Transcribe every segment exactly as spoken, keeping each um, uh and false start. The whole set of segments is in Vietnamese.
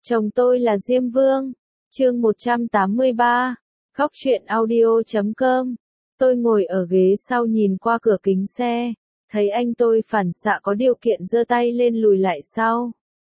Chồng tôi là Diêm Vương. Chương một trăm tám mươi ba. Khóc chuyện audio chấm com. Tôi ngồi ở ghế sau nhìn qua cửa kính xe, thấy anh tôi phản xạ có điều kiện giơ tay lên lùi lại sau.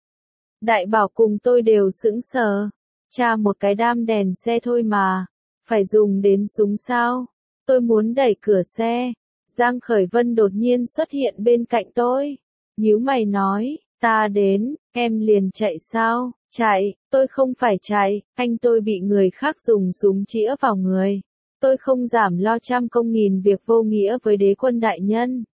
Đại Bảo cùng tôi đều sững sờ. Cha một cái đam đèn xe thôi mà, phải dùng đến súng sao? Tôi muốn đẩy cửa xe. Giang Khởi Vân đột nhiên xuất hiện bên cạnh tôi. Nhíu mày nói, ta đến, em liền chạy sao? Chạy, tôi không phải chạy, anh tôi bị người khác dùng súng chĩa vào người. Tôi không giảm lo trăm công nghìn việc vô nghĩa với đế quân đại nhân.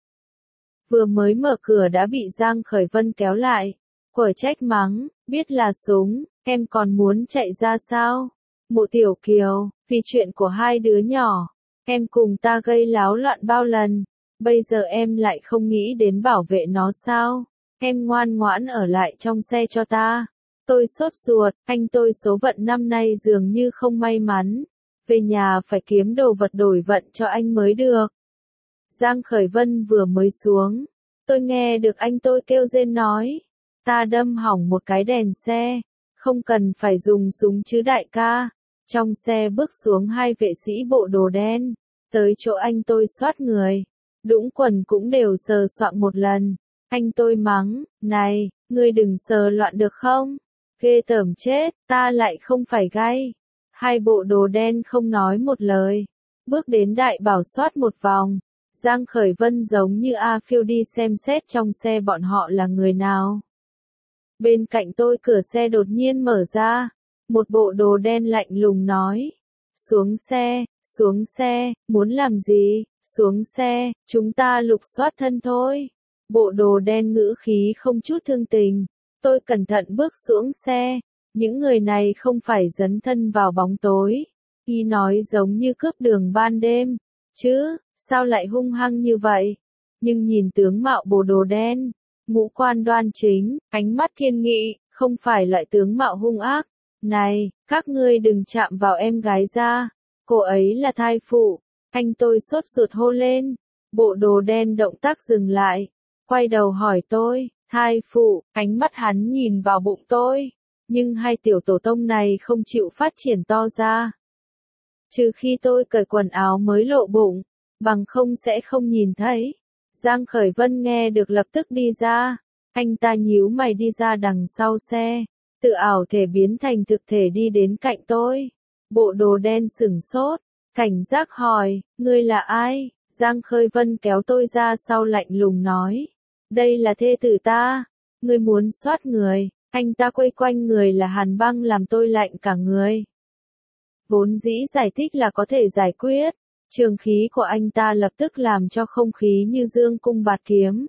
Vừa mới mở cửa đã bị Giang Khởi Vân kéo lại. Quở trách mắng, biết là súng, em còn muốn chạy ra sao? Mộ Tiểu Kiều, vì chuyện của hai đứa nhỏ, em cùng ta gây láo loạn bao lần, bây giờ em lại không nghĩ đến bảo vệ nó sao? Em ngoan ngoãn ở lại trong xe cho ta. Tôi sốt ruột, anh tôi số vận năm nay dường như không may mắn. Về nhà phải kiếm đồ vật đổi vận cho anh mới được. Giang Khởi Vân vừa mới xuống, tôi nghe được anh tôi kêu rên nói, ta đâm hỏng một cái đèn xe, không cần phải dùng súng chứ đại ca. Trong xe bước xuống hai vệ sĩ bộ đồ đen, tới chỗ anh tôi soát người, đũng quần cũng đều sờ soạng một lần. Anh tôi mắng, này, ngươi đừng sờ loạn được không? Ghê tởm chết, ta lại không phải gay. Hai bộ đồ đen không nói một lời, bước đến Đại Bảo soát một vòng. Giang Khởi Vân giống như A Phiêu đi xem xét trong xe bọn họ là người nào. Bên cạnh tôi cửa xe đột nhiên mở ra, một bộ đồ đen lạnh lùng nói, xuống xe, xuống xe, muốn làm gì, xuống xe, chúng ta lục soát thân thôi. Bộ đồ đen ngữ khí không chút thương tình. Tôi cẩn thận bước xuống xe. Những người này không phải dấn thân vào bóng tối. Y nói giống như cướp đường ban đêm. Chứ, sao lại hung hăng như vậy? Nhưng nhìn tướng mạo bộ đồ đen, ngũ quan đoan chính, ánh mắt kiên nghị, không phải loại tướng mạo hung ác. Này, các ngươi đừng chạm vào em gái ra. Cô ấy là thai phụ. Anh tôi sốt ruột hô lên. Bộ đồ đen động tác dừng lại. Quay đầu hỏi tôi, thai phụ, ánh mắt hắn nhìn vào bụng tôi. Nhưng hai tiểu tổ tông này không chịu phát triển to ra. Trừ khi tôi cởi quần áo mới lộ bụng, bằng không sẽ không nhìn thấy. Giang Khởi Vân nghe được lập tức đi ra. Anh ta nhíu mày đi ra đằng sau xe, tự ảo thể biến thành thực thể đi đến cạnh tôi. Bộ đồ đen sửng sốt, cảnh giác hỏi, ngươi là ai? Giang Khởi Vân kéo tôi ra sau lạnh lùng nói, đây là thê tử ta. Ngươi muốn soát người? Anh ta quay quanh người là hàn băng làm tôi lạnh cả người. Vốn dĩ giải thích là có thể giải quyết. Trường khí của anh ta lập tức làm cho không khí như dương cung bạt kiếm.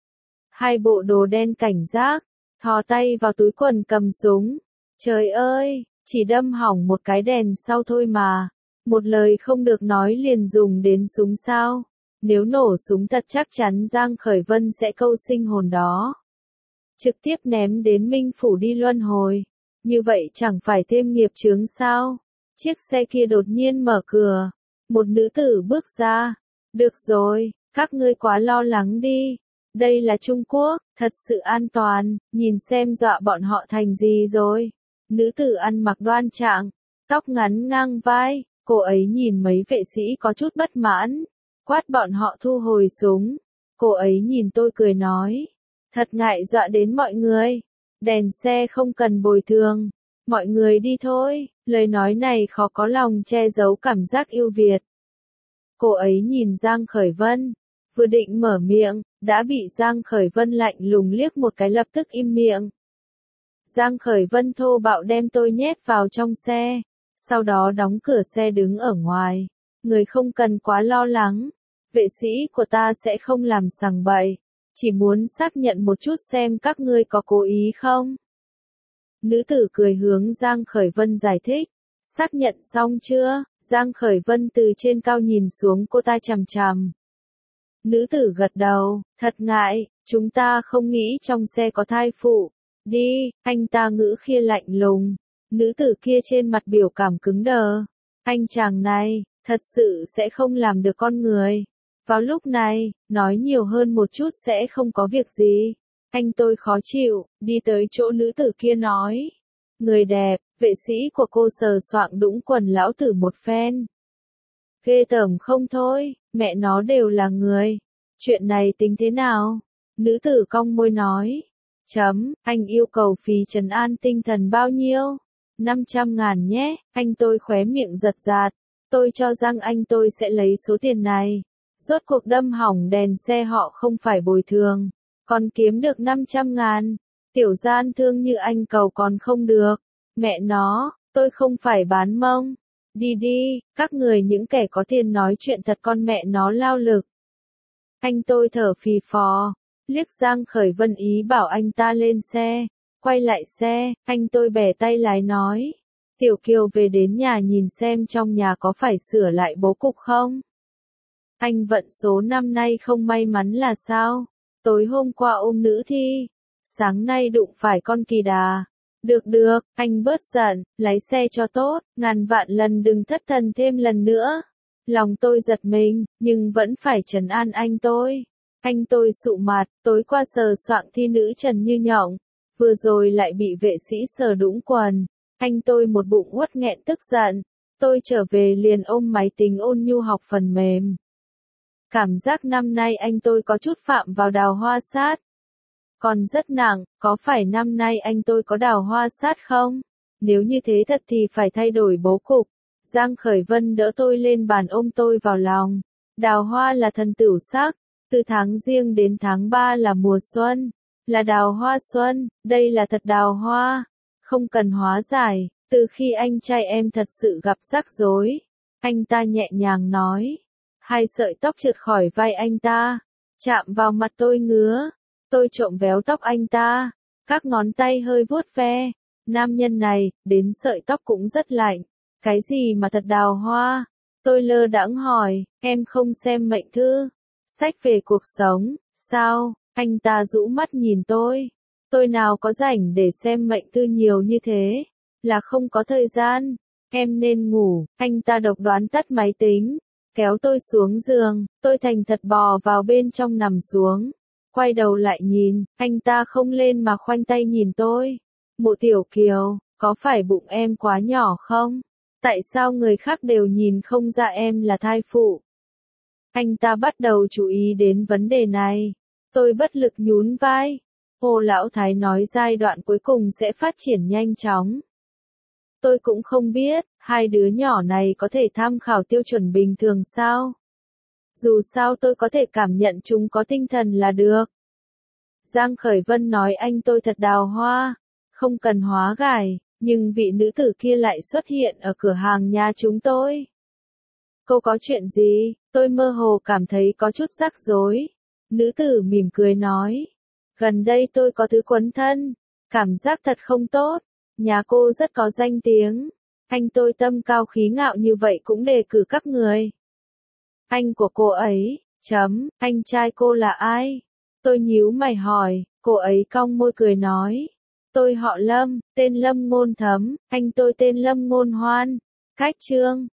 Hai bộ đồ đen cảnh giác, thò tay vào túi quần cầm súng. Trời ơi, chỉ đâm hỏng một cái đèn sau thôi mà. Một lời không được nói liền dùng đến súng sao? Nếu nổ súng thật chắc chắn Giang Khởi Vân sẽ câu sinh hồn đó. Trực tiếp ném đến Minh Phủ đi luân hồi. Như vậy chẳng phải thêm nghiệp chướng sao? Chiếc xe kia đột nhiên mở cửa. Một nữ tử bước ra. Được rồi, các ngươi quá lo lắng đi. Đây là Trung Quốc, thật sự an toàn, nhìn xem dọa bọn họ thành gì rồi. Nữ tử ăn mặc đoan trạng, tóc ngắn ngang vai, cô ấy nhìn mấy vệ sĩ có chút bất mãn, quát bọn họ thu hồi súng. Cô ấy nhìn tôi cười nói, thật ngại dọa đến mọi người, đèn xe không cần bồi thường, mọi người đi thôi. Lời nói này khó có lòng che giấu cảm giác yêu Việt. Cô ấy nhìn Giang Khởi Vân, vừa định mở miệng, đã bị Giang Khởi Vân lạnh lùng liếc một cái lập tức im miệng. Giang Khởi Vân thô bạo đem tôi nhét vào trong xe, sau đó đóng cửa xe đứng ở ngoài. Người không cần quá lo lắng, vệ sĩ của ta sẽ không làm sằng bậy, chỉ muốn xác nhận một chút xem các ngươi có cố ý không. Nữ tử cười hướng Giang Khởi Vân giải thích, xác nhận xong chưa? Giang Khởi Vân từ trên cao nhìn xuống cô ta chằm chằm. Nữ tử gật đầu, thật ngại, chúng ta không nghĩ trong xe có thai phụ. Đi, anh ta ngữ kia lạnh lùng. Nữ tử kia trên mặt biểu cảm cứng đờ. Anh chàng này, thật sự sẽ không làm được con người. Vào lúc này, nói nhiều hơn một chút sẽ không có việc gì. Anh tôi khó chịu, đi tới chỗ nữ tử kia nói. Người đẹp, vệ sĩ của cô sờ soạng đũng quần lão tử một phen. Ghê tởm không thôi, mẹ nó đều là người. Chuyện này tính thế nào? Nữ tử cong môi nói. Chấm, anh yêu cầu phí trấn an tinh thần bao nhiêu? năm trăm ngàn nhé, anh tôi khóe miệng giật giạt. Tôi cho rằng anh tôi sẽ lấy số tiền này. Rốt cuộc đâm hỏng đèn xe họ không phải bồi thường. Còn kiếm được năm trăm ngàn. Tiểu gian thương như anh cầu còn không được. Mẹ nó, tôi không phải bán mông. Đi đi, các người những kẻ có tiền nói chuyện thật con mẹ nó lao lực. Anh tôi thở phì phò, liếc Giang Khởi Vân ý bảo anh ta lên xe. Quay lại xe, anh tôi bẻ tay lái nói. Tiểu Kiều về đến nhà nhìn xem trong nhà có phải sửa lại bố cục không? Anh vận số năm nay không may mắn là sao? Tối hôm qua ôm nữ thi, sáng nay đụng phải con kỳ đà. Được được, anh bớt giận, lái xe cho tốt, ngàn vạn lần đừng thất thần thêm lần nữa. Lòng tôi giật mình, nhưng vẫn phải trấn an anh tôi. Anh tôi sụ mặt, tối qua sờ soạng thi nữ Trần Như Nhộng, vừa rồi lại bị vệ sĩ sờ đũng quần. Anh tôi một bụng uất nghẹn tức giận. Tôi trở về liền ôm máy tính ôn nhu học phần mềm. Cảm giác năm nay anh tôi có chút phạm vào đào hoa sát. Còn rất nặng, có phải năm nay anh tôi có đào hoa sát không? Nếu như thế thật thì phải thay đổi bố cục. Giang Khởi Vân đỡ tôi lên bàn ôm tôi vào lòng. Đào hoa là thần tửu sắc, từ tháng Giêng đến tháng ba là mùa xuân, là đào hoa xuân, đây là thật đào hoa. Không cần hóa giải, từ khi anh trai em thật sự gặp rắc rối. Anh ta nhẹ nhàng nói. Hai sợi tóc trượt khỏi vai anh ta, chạm vào mặt tôi ngứa. Tôi trộm véo tóc anh ta, các ngón tay hơi vuốt ve. Nam nhân này, đến sợi tóc cũng rất lạnh. Cái gì mà thật đào hoa? Tôi lơ đãng hỏi, em không xem mệnh thư, sách về cuộc sống, sao? Anh ta rũ mắt nhìn tôi. Tôi nào có rảnh để xem mệnh thư nhiều như thế, là không có thời gian. Em nên ngủ. Anh ta độc đoán tắt máy tính, kéo tôi xuống giường, tôi thành thật bò vào bên trong nằm xuống. Quay đầu lại nhìn, anh ta không lên mà khoanh tay nhìn tôi. Mụ Tiểu Kiều, có phải bụng em quá nhỏ không? Tại sao người khác đều nhìn không ra em là thai phụ? Anh ta bắt đầu chú ý đến vấn đề này. Tôi bất lực nhún vai. Hồ Lão Thái nói giai đoạn cuối cùng sẽ phát triển nhanh chóng. Tôi cũng không biết, hai đứa nhỏ này có thể tham khảo tiêu chuẩn bình thường sao? Dù sao tôi có thể cảm nhận chúng có tinh thần là được. Giang Khởi Vân nói anh tôi thật đào hoa, không cần hóa gài, nhưng vị nữ tử kia lại xuất hiện ở cửa hàng nhà chúng tôi. Cô có chuyện gì? Tôi mơ hồ cảm thấy có chút rắc rối. Nữ tử mỉm cười nói. Gần đây tôi có thứ quấn thân, cảm giác thật không tốt. Nhà cô rất có danh tiếng. Anh tôi tâm cao khí ngạo như vậy cũng đề cử các người. Anh của cô ấy, chấm, anh trai cô là ai? Tôi nhíu mày hỏi, cô ấy cong môi cười nói. Tôi họ Lâm, tên Lâm Ngôn Thấm, anh tôi tên Lâm Ngôn Hoan. Cách chương